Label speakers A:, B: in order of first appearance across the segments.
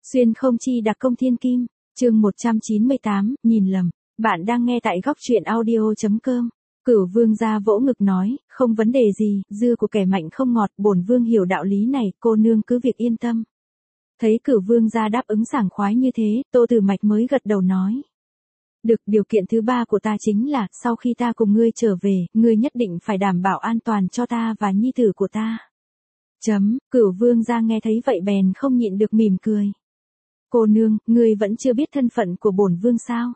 A: Xuyên không chi đặc công thiên kim, chương 198, nhìn lầm. Bạn đang nghe tại góc truyện audio.com. Cửu vương gia vỗ ngực nói, không vấn đề gì, dưa của kẻ mạnh không ngọt, bổn vương hiểu đạo lý này, cô nương cứ việc yên tâm. Thấy cửu vương gia đáp ứng sảng khoái như thế, Tô Tử Mạch mới gật đầu nói. Được, điều kiện thứ ba của ta chính là, sau khi ta cùng ngươi trở về, ngươi nhất định phải đảm bảo an toàn cho ta và nhi tử của ta. Cửu vương gia nghe thấy vậy bèn không nhịn được mỉm cười. Cô nương, ngươi vẫn chưa biết thân phận của bổn vương sao?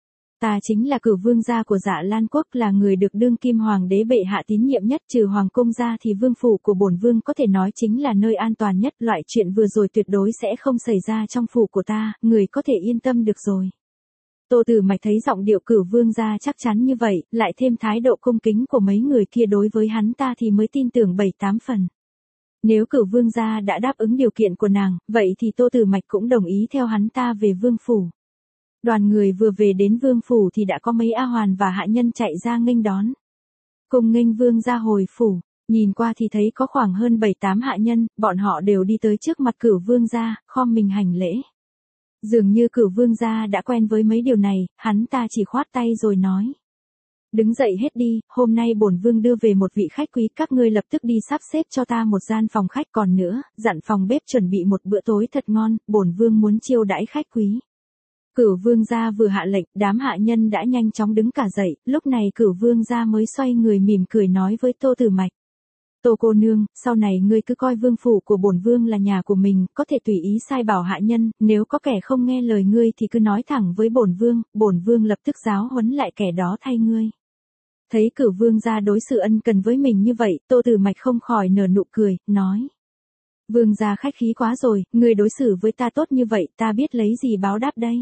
A: Ta chính là Cửu vương gia của Dạ Lan quốc, là người được đương kim hoàng đế bệ hạ tín nhiệm nhất, trừ hoàng cung ra thì vương phủ của bổn vương có thể nói chính là nơi an toàn nhất, loại chuyện vừa rồi tuyệt đối sẽ không xảy ra trong phủ của ta, người có thể yên tâm được rồi. Tô Tử Mạch thấy giọng điệu Cửu vương gia chắc chắn như vậy, lại thêm thái độ cung kính của mấy người kia đối với hắn ta thì mới tin tưởng 7-8 phần. Nếu Cửu vương gia đã đáp ứng điều kiện của nàng, vậy thì Tô Tử Mạch cũng đồng ý theo hắn ta về vương phủ. Đoàn người vừa về đến vương phủ thì đã có mấy A Hoàn và hạ nhân chạy ra nghênh đón. Cùng nghênh vương gia hồi phủ, nhìn qua thì thấy có khoảng hơn 7-8 hạ nhân, bọn họ đều đi tới trước mặt Cửu vương gia, khom mình hành lễ. Dường như Cửu vương gia đã quen với mấy điều này, hắn ta chỉ khoát tay rồi nói. Đứng dậy hết đi, hôm nay bổn vương đưa về một vị khách quý, các ngươi lập tức đi sắp xếp cho ta một gian phòng khách, còn nữa, dặn phòng bếp chuẩn bị một bữa tối thật ngon, bổn vương muốn chiêu đãi khách quý. Cửu vương gia vừa hạ lệnh, đám hạ nhân đã nhanh chóng đứng cả dậy, lúc này Cửu vương gia mới xoay người mỉm cười nói với Tô Tử Mạch. Tô cô nương, sau này ngươi cứ coi vương phủ của bổn vương là nhà của mình, có thể tùy ý sai bảo hạ nhân, nếu có kẻ không nghe lời ngươi thì cứ nói thẳng với bổn vương lập tức giáo huấn lại kẻ đó thay ngươi. Thấy Cửu vương gia đối xử ân cần với mình như vậy, Tô Tử Mạch không khỏi nở nụ cười, nói. Vương gia khách khí quá rồi, ngươi đối xử với ta tốt như vậy, ta biết lấy gì báo đáp đây.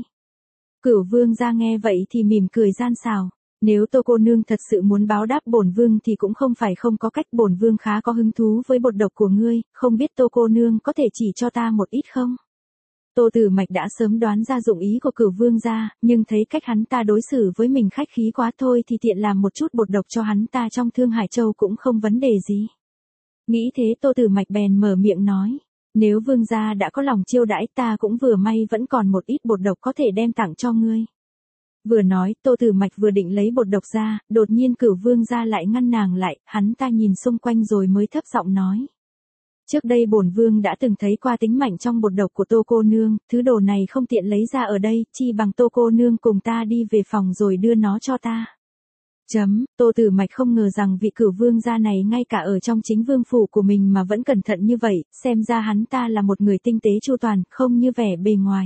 A: Cửu vương gia nghe vậy thì mỉm cười gian xảo. Nếu Tô cô nương thật sự muốn báo đáp bổn vương thì cũng không phải không có cách, bổn vương khá có hứng thú với bột độc của ngươi, không biết Tô cô nương có thể chỉ cho ta một ít không? Tô Tử Mạch đã sớm đoán ra dụng ý của Cửu vương gia, nhưng thấy cách hắn ta đối xử với mình khách khí quá thôi thì tiện làm một chút bột độc cho hắn ta trong Thương Hải Châu cũng không vấn đề gì. Nghĩ thế Tô Tử Mạch bèn mở miệng nói. Nếu vương gia đã có lòng chiêu đãi ta cũng vừa may vẫn còn một ít bột độc có thể đem tặng cho ngươi. Vừa nói, Tô Tử Mạch vừa định lấy bột độc ra, đột nhiên Cửu vương gia lại ngăn nàng lại, hắn ta nhìn xung quanh rồi mới thấp giọng nói. Trước đây bổn vương đã từng thấy qua tính mạnh trong bột độc của Tô cô nương, thứ đồ này không tiện lấy ra ở đây, chi bằng Tô cô nương cùng ta đi về phòng rồi đưa nó cho ta. Tô Tử Mạch không ngờ rằng vị Cửu vương gia này ngay cả ở trong chính vương phủ của mình mà vẫn cẩn thận như vậy, xem ra hắn ta là một người tinh tế chu toàn, không như vẻ bề ngoài.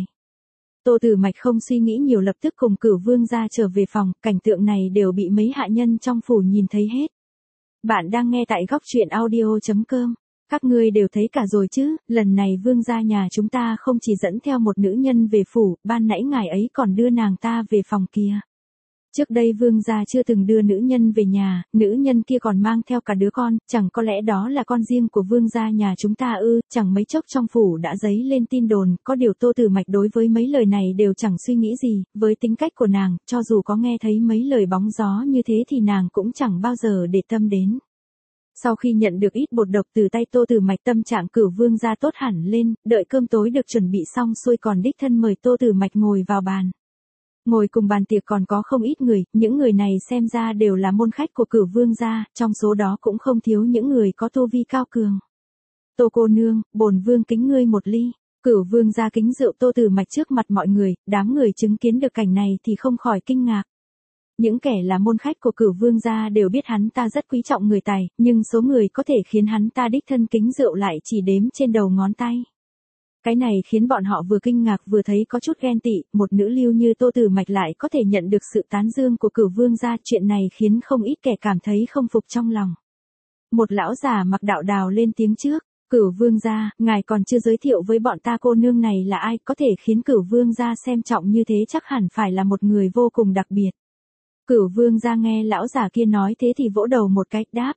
A: Tô Tử Mạch không suy nghĩ nhiều lập tức cùng Cửu vương gia trở về phòng, cảnh tượng này đều bị mấy hạ nhân trong phủ nhìn thấy hết. Bạn đang nghe tại góc truyện audio.com. Các ngươi đều thấy cả rồi chứ, lần này vương gia nhà chúng ta không chỉ dẫn theo một nữ nhân về phủ, ban nãy ngài ấy còn đưa nàng ta về phòng kia. Trước đây vương gia chưa từng đưa nữ nhân về nhà, nữ nhân kia còn mang theo cả đứa con, chẳng có lẽ đó là con riêng của vương gia nhà chúng ta ư? Chẳng mấy chốc trong phủ đã dấy lên tin đồn, có điều Tô Tử Mạch đối với mấy lời này đều chẳng suy nghĩ gì, với tính cách của nàng, cho dù có nghe thấy mấy lời bóng gió như thế thì nàng cũng chẳng bao giờ để tâm đến. Sau khi nhận được ít bột độc từ tay Tô Tử Mạch, tâm trạng Cửu vương gia tốt hẳn lên, đợi cơm tối được chuẩn bị xong xuôi còn đích thân mời Tô Tử Mạch ngồi vào bàn. Ngồi cùng bàn tiệc còn có không ít người, những người này xem ra đều là môn khách của Cửu vương gia, trong số đó cũng không thiếu những người có tu vi cao cường. Tô cô nương, bổn vương kính ngươi một ly. Cửu vương gia kính rượu Tô Tử Mạch trước mặt mọi người, đám người chứng kiến được cảnh này thì không khỏi kinh ngạc. Những kẻ là môn khách của Cửu vương gia đều biết hắn ta rất quý trọng người tài, nhưng số người có thể khiến hắn ta đích thân kính rượu lại chỉ đếm trên đầu ngón tay. Cái này khiến bọn họ vừa kinh ngạc vừa thấy có chút ghen tị, một nữ lưu như Tô Tử Mạch lại có thể nhận được sự tán dương của Cửu vương gia, chuyện này khiến không ít kẻ cảm thấy không phục trong lòng. Một lão già mặc đạo đào lên tiếng trước. Cửu vương gia, ngài còn chưa giới thiệu với bọn ta cô nương này là ai, có thể khiến Cửu vương gia xem trọng như thế chắc hẳn phải là một người vô cùng đặc biệt. Cửu vương gia nghe lão già kia nói thế thì vỗ đầu một cái, đáp.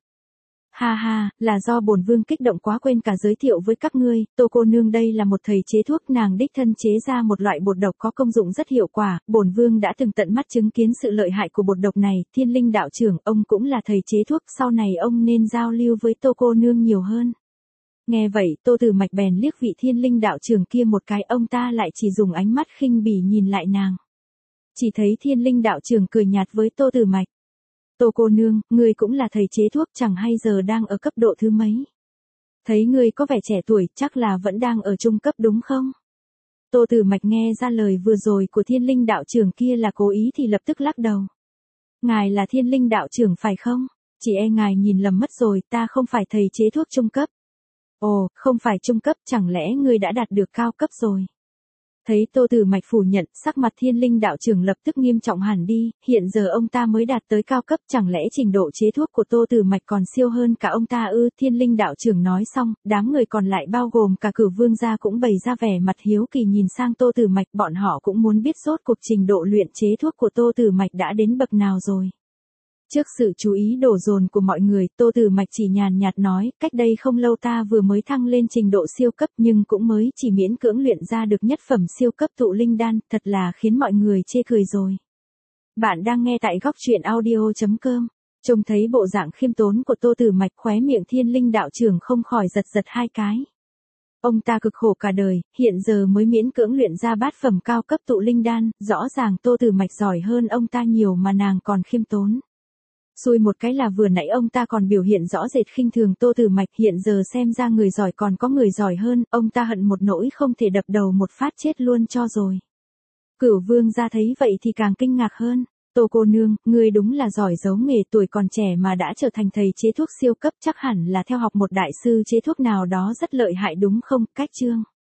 A: Ha ha, là do bổn vương kích động quá quên cả giới thiệu với các ngươi, Tô cô nương đây là một thầy chế thuốc, nàng đích thân chế ra một loại bột độc có công dụng rất hiệu quả, bổn vương đã từng tận mắt chứng kiến sự lợi hại của bột độc này, Thiên Linh đạo trưởng, ông cũng là thầy chế thuốc, sau này ông nên giao lưu với Tô cô nương nhiều hơn. Nghe vậy Tô Tử Mạch bèn liếc vị Thiên Linh đạo trưởng kia một cái, ông ta lại chỉ dùng ánh mắt khinh bỉ nhìn lại nàng. Chỉ thấy Thiên Linh đạo trưởng cười nhạt với Tô Tử Mạch. Tô cô nương, ngươi cũng là thầy chế thuốc, chẳng hay giờ đang ở cấp độ thứ mấy. Thấy ngươi có vẻ trẻ tuổi, chắc là vẫn đang ở trung cấp đúng không? Tô Tử Mạch nghe ra lời vừa rồi của Thiên Linh đạo trưởng kia là cố ý thì lập tức lắc đầu. Ngài là Thiên Linh đạo trưởng phải không? Chỉ e ngài nhìn lầm mất rồi, ta không phải thầy chế thuốc trung cấp. Ồ, không phải trung cấp, chẳng lẽ ngươi đã đạt được cao cấp rồi? Thấy Tô Tử Mạch phủ nhận, sắc mặt Thiên Linh đạo trưởng lập tức nghiêm trọng hẳn đi, hiện giờ ông ta mới đạt tới cao cấp, chẳng lẽ trình độ chế thuốc của Tô Tử Mạch còn siêu hơn cả ông ta ư? Thiên Linh đạo trưởng nói xong, đám người còn lại bao gồm cả Cửu Vương gia cũng bày ra vẻ mặt hiếu kỳ nhìn sang Tô Tử Mạch, bọn họ cũng muốn biết rốt cuộc trình độ luyện chế thuốc của Tô Tử Mạch đã đến bậc nào rồi. Trước sự chú ý đổ dồn của mọi người, Tô Tử Mạch chỉ nhàn nhạt nói, cách đây không lâu ta vừa mới thăng lên trình độ siêu cấp nhưng cũng mới chỉ miễn cưỡng luyện ra được nhất phẩm siêu cấp tụ linh đan, thật là khiến mọi người chê cười rồi. Bạn đang nghe tại góc truyện audio.com. Trông thấy bộ dạng khiêm tốn của Tô Tử Mạch, khóe miệng Thiên Linh đạo trưởng không khỏi giật giật hai cái. Ông ta cực khổ cả đời, hiện giờ mới miễn cưỡng luyện ra bát phẩm cao cấp tụ linh đan, rõ ràng Tô Tử Mạch giỏi hơn ông ta nhiều mà nàng còn khiêm tốn. Xui một cái là vừa nãy ông ta còn biểu hiện rõ rệt khinh thường Tô Tử Mạch, hiện giờ xem ra người giỏi còn có người giỏi hơn, ông ta hận một nỗi không thể đập đầu một phát chết luôn cho rồi. Cửu Vương gia thấy vậy thì càng kinh ngạc hơn. Tô cô nương, ngươi đúng là giỏi giấu nghề, tuổi còn trẻ mà đã trở thành thầy chế thuốc siêu cấp, chắc hẳn là theo học một đại sư chế thuốc nào đó rất lợi hại đúng không? Cách chương